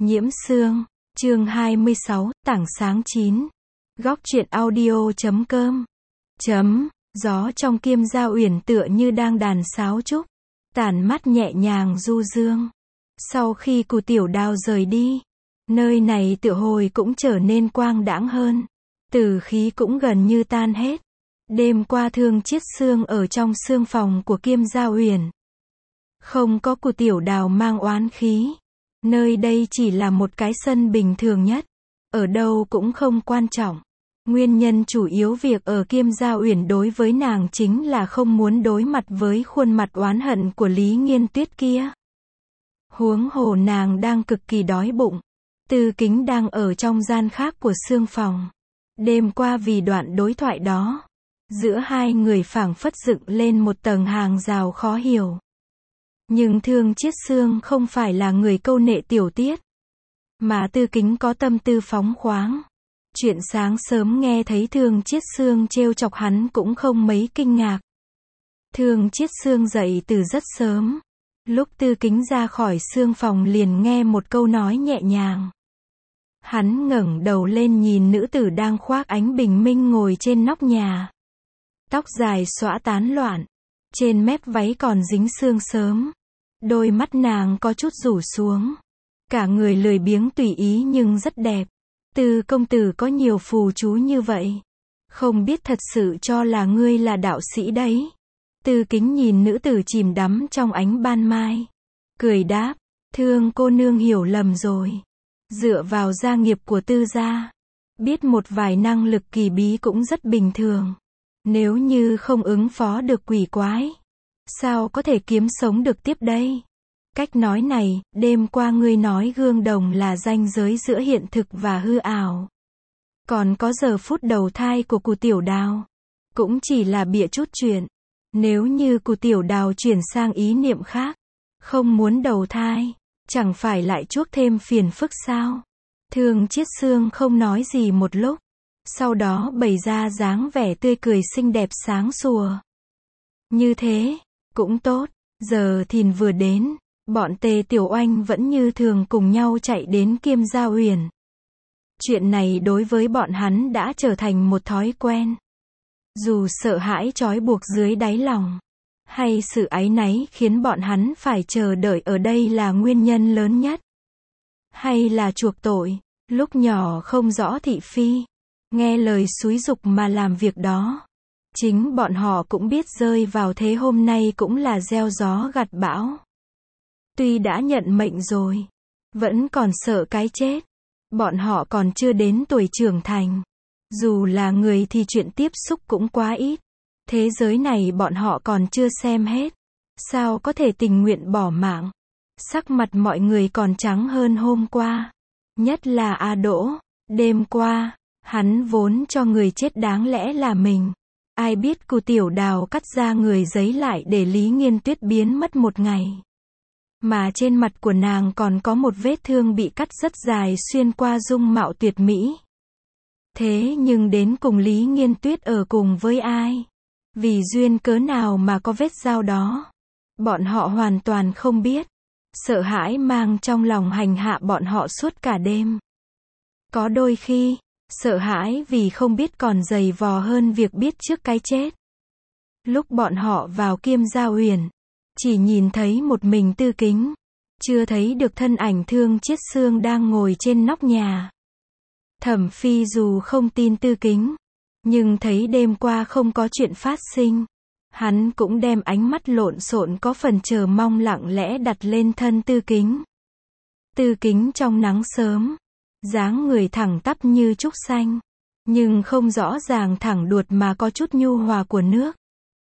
Nhiễm Sương, chương 26, tảng sáng 9. Góc truyện audio.com. Gió trong Kiêm Gia Uyển tựa như đang đàn sáo trúc, tản mát nhẹ nhàng du dương. Sau khi Cù Tiểu Đào rời đi, nơi này tựa hồi cũng trở nên quang đãng hơn, tử khí cũng gần như tan hết. Đêm qua Thương Chiết Sương ở trong sương phòng của Kiêm Gia Uyển. Không có Cù Tiểu Đào mang oán khí. Nơi đây chỉ là một cái sân bình thường nhất. Ở đâu cũng không quan trọng. Nguyên nhân chủ yếu việc ở Kiêm Gia Uyển đối với nàng chính là không muốn đối mặt với khuôn mặt oán hận của Lý Nghiên Tuyết kia. Huống hồ nàng đang cực kỳ đói bụng. Tư Kính đang ở trong gian khác của sương phòng. Đêm qua vì đoạn đối thoại đó, giữa hai người phảng phất dựng lên một tầng hàng rào khó hiểu. Nhưng Thương Chiết Sương không phải là người câu nệ tiểu tiết, mà Tư Kính có tâm tư phóng khoáng. Chuyện sáng sớm nghe thấy Thương Chiết Sương trêu chọc hắn cũng không mấy kinh ngạc. Thương Chiết Sương dậy từ rất sớm. Lúc Tư Kính ra khỏi sương phòng liền nghe một câu nói nhẹ nhàng. Hắn ngẩng đầu lên nhìn nữ tử đang khoác ánh bình minh ngồi trên nóc nhà. Tóc dài xõa tán loạn, trên mép váy còn dính sương sớm. Đôi mắt nàng có chút rủ xuống. Cả người lười biếng tùy ý nhưng rất đẹp. Tư công tử có nhiều phù chú như vậy. Không biết thật sự cho là ngươi là đạo sĩ đấy. Tư Kính nhìn nữ tử chìm đắm trong ánh ban mai. Cười đáp, Thương cô nương hiểu lầm rồi. Dựa vào gia nghiệp của Tư gia, biết một vài năng lực kỳ bí cũng rất bình thường. Nếu như không ứng phó được quỷ quái, sao có thể kiếm sống được tiếp đây? Cách nói này, đêm qua ngươi nói gương đồng là ranh giới giữa hiện thực và hư ảo. Còn có giờ phút đầu thai của Cù Tiểu Đào, cũng chỉ là bịa chút chuyện. Nếu như Cù Tiểu Đào chuyển sang ý niệm khác, không muốn đầu thai, chẳng phải lại chuốc thêm phiền phức sao? Thương Chiết Sương không nói gì một lúc, sau đó bày ra dáng vẻ tươi cười xinh đẹp sáng sủa. Như thế, cũng tốt, giờ thìn vừa đến, bọn Tề Tiểu Oanh vẫn như thường cùng nhau chạy đến Kiêm Gia Uyển. Chuyện này đối với bọn hắn đã trở thành một thói quen. Dù sợ hãi trói buộc dưới đáy lòng, hay sự áy náy khiến bọn hắn phải chờ đợi ở đây là nguyên nhân lớn nhất. Hay là chuộc tội, lúc nhỏ không rõ thị phi, nghe lời xúi giục mà làm việc đó. Chính bọn họ cũng biết rơi vào thế hôm nay cũng là gieo gió gặt bão. Tuy đã nhận mệnh rồi, vẫn còn sợ cái chết. Bọn họ còn chưa đến tuổi trưởng thành. Dù là người thì chuyện tiếp xúc cũng quá ít. Thế giới này bọn họ còn chưa xem hết. Sao có thể tình nguyện bỏ mạng? Sắc mặt mọi người còn trắng hơn hôm qua. Nhất là A Đỗ. Đêm qua, hắn vốn cho người chết đáng lẽ là mình. Ai biết Cù Tiểu Đào cắt ra người giấy lại để Lý Nghiên Tuyết biến mất một ngày. Mà trên mặt của nàng còn có một vết thương bị cắt rất dài xuyên qua dung mạo tuyệt mỹ. Thế nhưng đến cùng Lý Nghiên Tuyết ở cùng với ai? Vì duyên cớ nào mà có vết dao đó? Bọn họ hoàn toàn không biết. Sợ hãi mang trong lòng hành hạ bọn họ suốt cả đêm. Có đôi khi, sợ hãi vì không biết còn dày vò hơn việc biết trước cái chết. Lúc bọn họ vào Kiêm Gia Uyển, chỉ nhìn thấy một mình Tư Kính, chưa thấy được thân ảnh Thương Chiết Sương đang ngồi trên nóc nhà. Thẩm Phi dù không tin Tư Kính, nhưng thấy đêm qua không có chuyện phát sinh, hắn cũng đem ánh mắt lộn xộn có phần chờ mong lặng lẽ đặt lên thân Tư Kính. Tư Kính trong nắng sớm, dáng người thẳng tắp như trúc xanh, nhưng không rõ ràng thẳng đuột mà có chút nhu hòa của nước.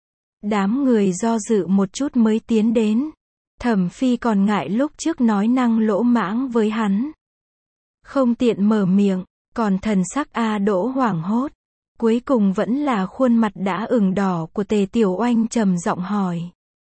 Đám người do dự một chút mới tiến đến. Thẩm Phi còn ngại lúc trước nói năng lỗ mãng với hắn, không tiện mở miệng, còn thần sắc A Đỗ hoảng hốt. Cuối cùng vẫn là khuôn mặt đã ửng đỏ của Tề Tiểu Oanh trầm giọng hỏi.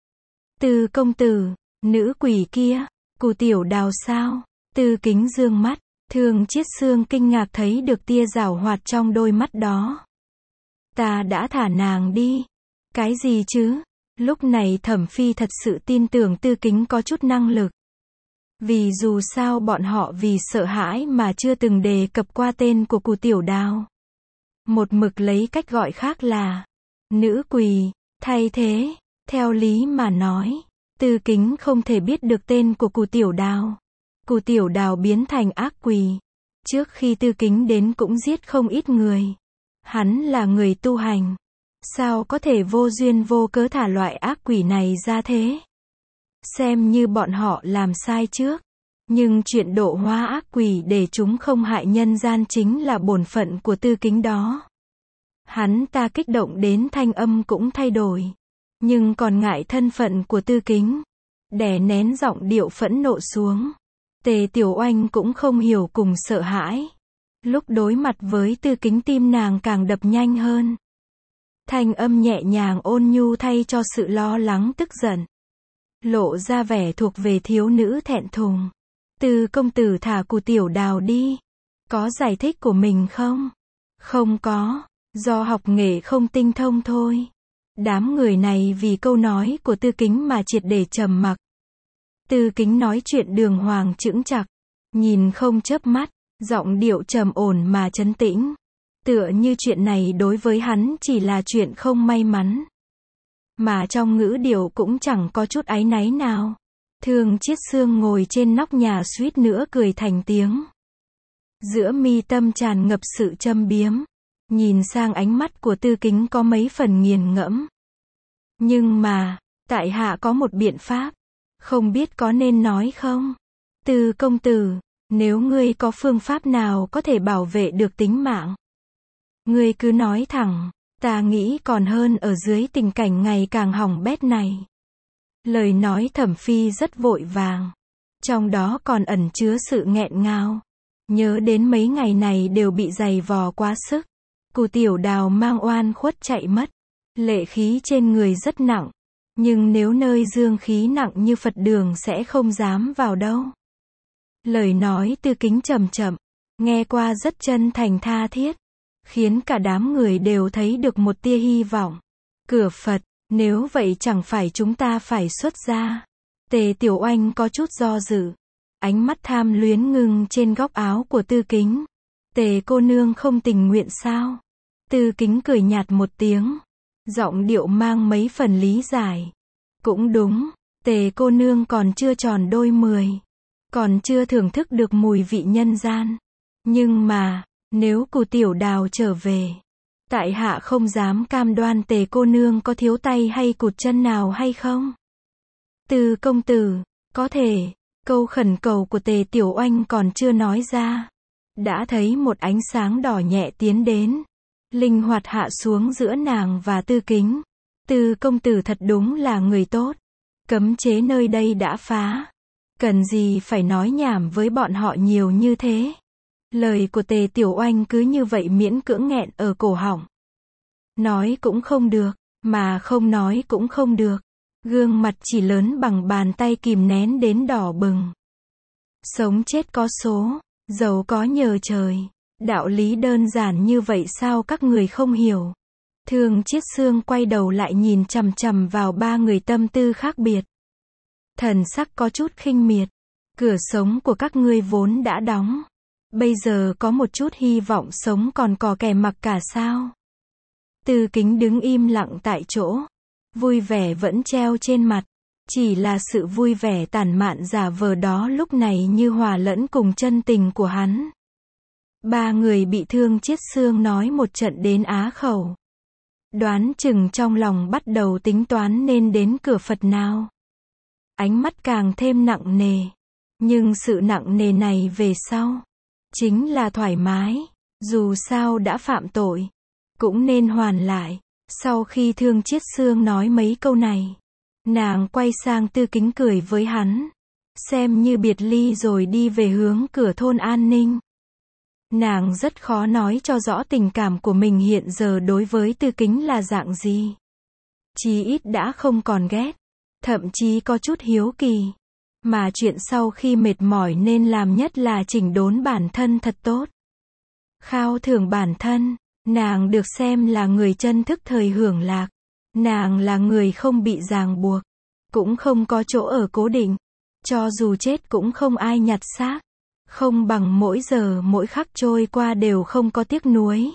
Tư công tử, nữ quỷ kia, Cù Tiểu Đào sao? Tư Kính dương mắt, Thương Chiết Sương kinh ngạc thấy được tia giảo hoạt trong đôi mắt đó. Ta đã thả nàng đi. Cái gì chứ? Lúc này Thẩm Phi thật sự tin tưởng Tư Kính có chút năng lực. Vì dù sao bọn họ vì sợ hãi mà chưa từng đề cập qua tên của cụ Tiểu Đào. Một mực lấy cách gọi khác là nữ quỳ. Thay thế, theo lý mà nói, Tư Kính không thể biết được tên của cụ Tiểu Đào. Cụ Tiểu Đào biến thành ác quỷ. Trước khi Tư Kính đến cũng giết không ít người. Hắn là người tu hành. Sao có thể vô duyên vô cớ thả loại ác quỷ này ra thế? Xem như bọn họ làm sai trước. Nhưng chuyện độ hóa ác quỷ để chúng không hại nhân gian chính là bổn phận của Tư Kính đó. Hắn ta kích động đến thanh âm cũng thay đổi. Nhưng còn ngại thân phận của Tư Kính. Đè nén giọng điệu phẫn nộ xuống. Tề Tiểu Oanh cũng không hiểu cùng sợ hãi. Lúc đối mặt với Tư Kính tim nàng càng đập nhanh hơn. Thanh âm nhẹ nhàng ôn nhu thay cho sự lo lắng tức giận. Lộ ra vẻ thuộc về thiếu nữ thẹn thùng. Tư công tử thả cụ Tiểu Đào đi. Có giải thích của mình không? Không có. Do học nghệ không tinh thông thôi. Đám người này vì câu nói của Tư Kính mà triệt để trầm mặc. Tư Kính nói chuyện đường hoàng chững chạc. Nhìn không chớp mắt. Giọng điệu trầm ổn mà trấn tĩnh. Tựa như chuyện này đối với hắn chỉ là chuyện không may mắn. Mà trong ngữ điệu cũng chẳng có chút áy náy nào. Thương Chiết Xương ngồi trên nóc nhà suýt nữa cười thành tiếng. Giữa mi tâm tràn ngập sự châm biếm. Nhìn sang ánh mắt của Tư Kính có mấy phần nghiền ngẫm. Nhưng mà, tại hạ có một biện pháp. Không biết có nên nói không? Tư công tử, nếu ngươi có phương pháp nào có thể bảo vệ được tính mạng, ngươi cứ nói thẳng, ta nghĩ còn hơn ở dưới tình cảnh ngày càng hỏng bét này. Lời nói Thẩm Phi rất vội vàng. Trong đó còn ẩn chứa sự nghẹn ngào. Nhớ đến mấy ngày này đều bị giày vò quá sức. Cụ Tiểu Đào mang oan khuất chạy mất. Lệ khí trên người rất nặng. Nhưng nếu nơi dương khí nặng như Phật đường sẽ không dám vào đâu. Lời nói Tư Kính chậm chậm, nghe qua rất chân thành tha thiết, khiến cả đám người đều thấy được một tia hy vọng. Cửa Phật, nếu vậy chẳng phải chúng ta phải xuất gia. Tề Tiểu Oanh có chút do dự. Ánh mắt tham luyến ngưng trên góc áo của Tư Kính. Tề cô nương không tình nguyện sao? Tư Kính cười nhạt một tiếng. Giọng điệu mang mấy phần lý giải. Cũng đúng, Tề cô nương còn chưa tròn đôi 10. Còn chưa thưởng thức được mùi vị nhân gian. Nhưng mà, nếu cụ Tiểu Đào trở về, tại hạ không dám cam đoan Tề cô nương có thiếu tay hay cụt chân nào hay không. Tư công tử, có thể, câu khẩn cầu của Tề Tiểu Oanh còn chưa nói ra. Đã thấy một ánh sáng đỏ nhẹ tiến đến. Linh hoạt hạ xuống giữa nàng và Tư Kính. Tư công tử thật đúng là người tốt. Cấm chế nơi đây đã phá. Cần gì phải nói nhảm với bọn họ nhiều như thế. Lời của Tề Tiểu Oanh cứ như vậy miễn cưỡng nghẹn ở cổ họng. Nói cũng không được, mà không nói cũng không được. Gương mặt chỉ lớn bằng bàn tay kìm nén đến đỏ bừng. Sống chết có số, giàu có nhờ trời. Đạo lý đơn giản như vậy sao các người không hiểu. Thương Chiết Xương quay đầu lại nhìn chằm chằm vào ba người tâm tư khác biệt. Thần sắc có chút khinh miệt. Cửa sống của các ngươi vốn đã đóng. Bây giờ có một chút hy vọng sống còn có kẻ mặc cả sao. Tư Kính đứng im lặng tại chỗ. Vui vẻ vẫn treo trên mặt. Chỉ là sự vui vẻ tản mạn giả vờ đó lúc này như hòa lẫn cùng chân tình của hắn. Ba người bị Thương Chiết Xương nói một trận đến á khẩu. Đoán chừng trong lòng bắt đầu tính toán nên đến cửa Phật nào. Ánh mắt càng thêm nặng nề. Nhưng sự nặng nề này về sau, chính là thoải mái. Dù sao đã phạm tội, cũng nên hoàn lại. Sau khi Thương Chiết Xương nói mấy câu này, nàng quay sang Tư Kính cười với hắn. Xem như biệt ly rồi đi về hướng cửa thôn An Ninh. Nàng rất khó nói cho rõ tình cảm của mình hiện giờ đối với Tư Kính là dạng gì. Chí ít đã không còn ghét. Thậm chí có chút hiếu kỳ. Mà chuyện sau khi mệt mỏi nên làm nhất là chỉnh đốn bản thân thật tốt. Khao thưởng bản thân. Nàng được xem là người chân thức thời hưởng lạc. Nàng là người không bị ràng buộc. Cũng không có chỗ ở cố định. Cho dù chết cũng không ai nhặt xác. Không bằng mỗi giờ mỗi khắc trôi qua đều không có tiếc nuối.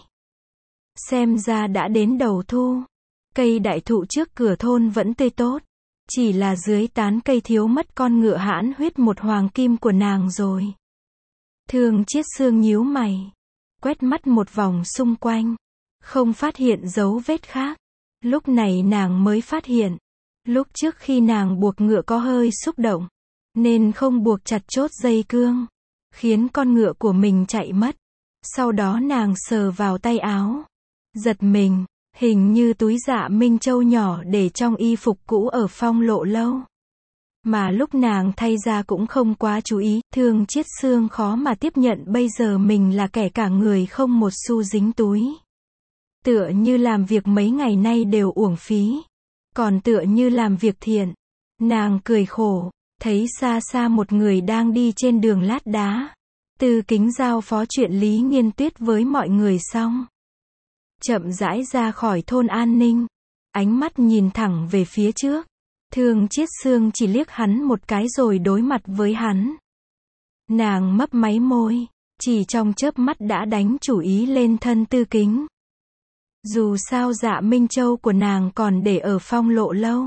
Xem ra đã đến đầu thu. Cây đại thụ trước cửa thôn vẫn tươi tốt. Chỉ là dưới tán cây thiếu mất con ngựa hãn huyết một hoàng kim của nàng rồi. Thương Chiết Xương nhíu mày. Quét mắt một vòng xung quanh. Không phát hiện dấu vết khác. Lúc này nàng mới phát hiện. Lúc trước khi nàng buộc ngựa có hơi xúc động. Nên không buộc chặt chốt dây cương. Khiến con ngựa của mình chạy mất. Sau đó nàng sờ vào tay áo. Giật mình. Hình như túi Dạ Minh Châu nhỏ để trong y phục cũ ở Phong Lộ lâu. Mà lúc nàng thay ra cũng không quá chú ý, Thương Chiết Xương khó mà tiếp nhận bây giờ mình là kẻ cả người không một xu dính túi. Tựa như làm việc mấy ngày nay đều uổng phí. Còn tựa như làm việc thiện. Nàng cười khổ, thấy xa xa một người đang đi trên đường lát đá. Tư Kính giao phó chuyện Lý Nghiên Tuyết với mọi người xong. Chậm rãi ra khỏi thôn An Ninh. Ánh mắt nhìn thẳng về phía trước. Thương Chiết Xương chỉ liếc hắn một cái rồi đối mặt với hắn. Nàng mấp máy môi. Chỉ trong chớp mắt đã đánh chủ ý lên thân Tư Kính. Dù sao Dạ Minh Châu của nàng còn để ở Phong Lộ lâu.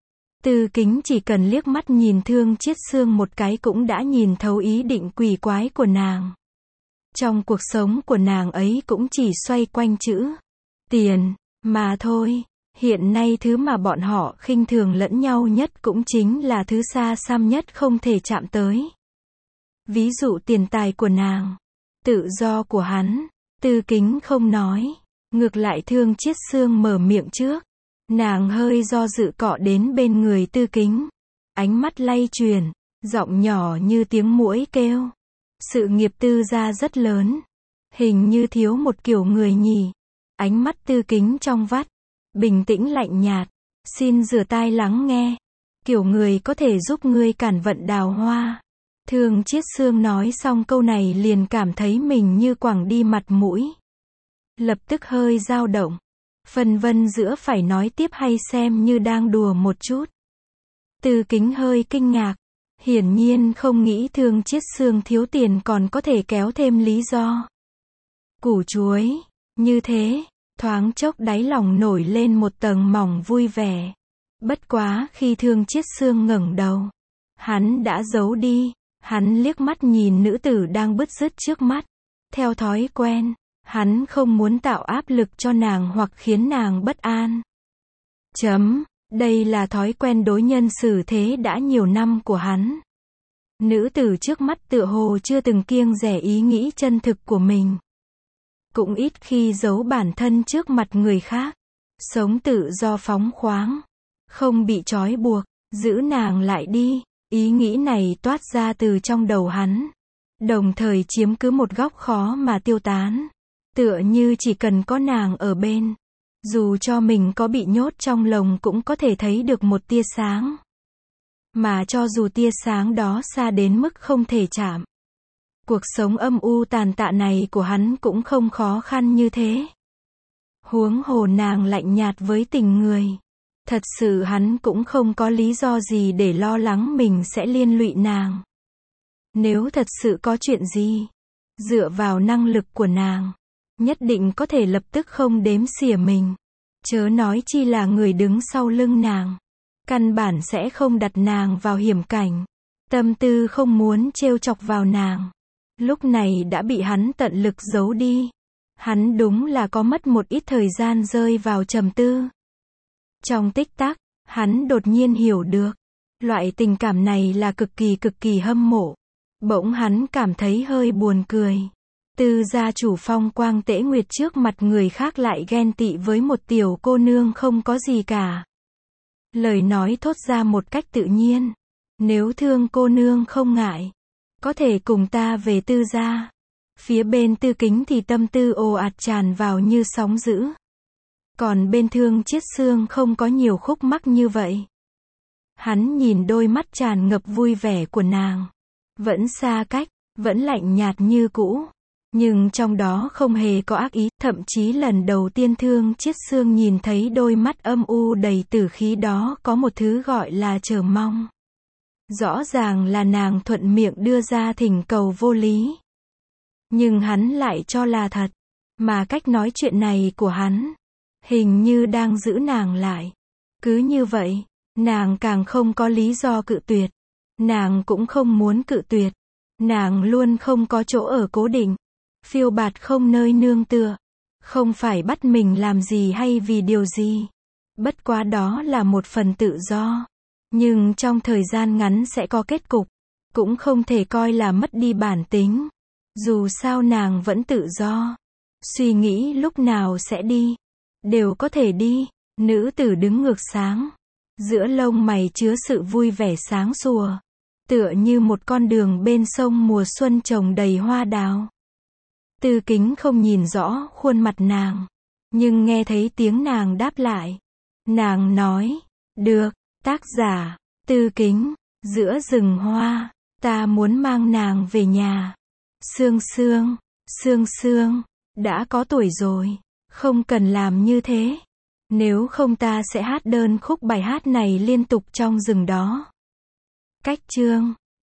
Tư Kính chỉ cần liếc mắt nhìn Thương Chiết Xương một cái cũng đã nhìn thấu ý định quỷ quái của nàng. Trong cuộc sống của nàng ấy cũng chỉ xoay quanh chữ tiền mà thôi. Hiện nay thứ mà bọn họ khinh thường lẫn nhau nhất cũng chính là thứ xa xăm nhất không thể chạm tới. Ví dụ tiền tài của nàng, tự do của hắn. Tư Kính không nói. Ngược lại Thương Chiết Xương mở miệng trước. Nàng hơi do dự cọ đến bên người Tư Kính. Ánh mắt lay chuyển, giọng nhỏ như tiếng muỗi kêu. Sự nghiệp Tư gia rất lớn. Hình như thiếu một kiểu người nhỉ. Ánh mắt Tư Kính trong vắt. Bình tĩnh lạnh nhạt. Xin rửa tai lắng nghe. Kiểu người có thể giúp ngươi cản vận đào hoa. Thương Chiết Xương nói xong câu này liền cảm thấy mình như quẳng đi mặt mũi. Lập tức hơi dao động. Phân vân giữa phải nói tiếp hay xem như đang đùa một chút. Tư Kính hơi kinh ngạc. Hiển nhiên không nghĩ Thương Chiết Xương thiếu tiền còn có thể kéo thêm lý do. Củ chuối. Như thế, thoáng chốc đáy lòng nổi lên một tầng mỏng vui vẻ. Bất quá khi Thương Chiết Xương ngẩng đầu. Hắn đã giấu đi. Hắn liếc mắt nhìn nữ tử đang bứt rứt trước mắt. Theo thói quen. Hắn không muốn tạo áp lực cho nàng hoặc khiến nàng bất an. Đây là thói quen đối nhân xử thế đã nhiều năm của hắn. Nữ tử trước mắt tựa hồ chưa từng kiêng dè ý nghĩ chân thực của mình. Cũng ít khi giấu bản thân trước mặt người khác. Sống tự do phóng khoáng. Không bị trói buộc. Giữ nàng lại đi. Ý nghĩ này toát ra từ trong đầu hắn. Đồng thời chiếm cứ một góc khó mà tiêu tán. Tựa như chỉ cần có nàng ở bên. Dù cho mình có bị nhốt trong lồng cũng có thể thấy được một tia sáng. Mà cho dù tia sáng đó xa đến mức không thể chạm. Cuộc sống âm u tàn tạ này của hắn cũng không khó khăn như thế. Huống hồ nàng lạnh nhạt với tình người. Thật sự hắn cũng không có lý do gì để lo lắng mình sẽ liên lụy nàng. Nếu thật sự có chuyện gì, dựa vào năng lực của nàng, nhất định có thể lập tức không đếm xỉa mình. Chớ nói chi là người đứng sau lưng nàng. Căn bản sẽ không đặt nàng vào hiểm cảnh. Tâm tư không muốn trêu chọc vào nàng. Lúc này đã bị hắn tận lực giấu đi. Hắn đúng là có mất một ít thời gian rơi vào trầm tư. Trong tích tắc, hắn đột nhiên hiểu được. Loại tình cảm này là cực kỳ hâm mộ. Bỗng hắn cảm thấy hơi buồn cười. Tư gia chủ Phong Quang Tễ Nguyệt trước mặt người khác lại ghen tị với một tiểu cô nương không có gì cả. Lời nói thốt ra một cách tự nhiên. Nếu Thương cô nương không ngại, có thể cùng ta về Tư gia. Phía bên Tư Kính thì tâm tư ồ ạt tràn vào như sóng dữ. Còn bên Thương Chiết Xương không có nhiều khúc mắc như vậy. Hắn nhìn đôi mắt tràn ngập vui vẻ của nàng. Vẫn xa cách, vẫn lạnh nhạt như cũ. Nhưng trong đó không hề có ác ý, thậm chí lần đầu tiên Thương Chiết Xương nhìn thấy đôi mắt âm u đầy tử khí đó có một thứ gọi là chờ mong. Rõ ràng là nàng thuận miệng đưa ra thỉnh cầu vô lý. Nhưng hắn lại cho là thật. Mà cách nói chuyện này của hắn, hình như đang giữ nàng lại. Cứ như vậy, nàng càng không có lý do cự tuyệt. Nàng cũng không muốn cự tuyệt. Nàng luôn không có chỗ ở cố định. Phiêu bạt không nơi nương tựa. Không phải bắt mình làm gì hay vì điều gì. Bất quá đó là một phần tự do. Nhưng trong thời gian ngắn sẽ có kết cục. Cũng không thể coi là mất đi bản tính. Dù sao nàng vẫn tự do. Suy nghĩ lúc nào sẽ đi. Đều có thể đi. Nữ tử đứng ngược sáng. Giữa lông mày chứa sự vui vẻ sáng sủa. Tựa như một con đường bên sông mùa xuân trồng đầy hoa đào. Tư Kính không nhìn rõ khuôn mặt nàng. Nhưng nghe thấy tiếng nàng đáp lại. Nàng nói, được, tác giả, Tư Kính, giữa rừng hoa, ta muốn mang nàng về nhà. Sương Sương, Sương Sương, đã có tuổi rồi, không cần làm như thế. Nếu không ta sẽ hát đơn khúc bài hát này liên tục trong rừng đó. Cách chương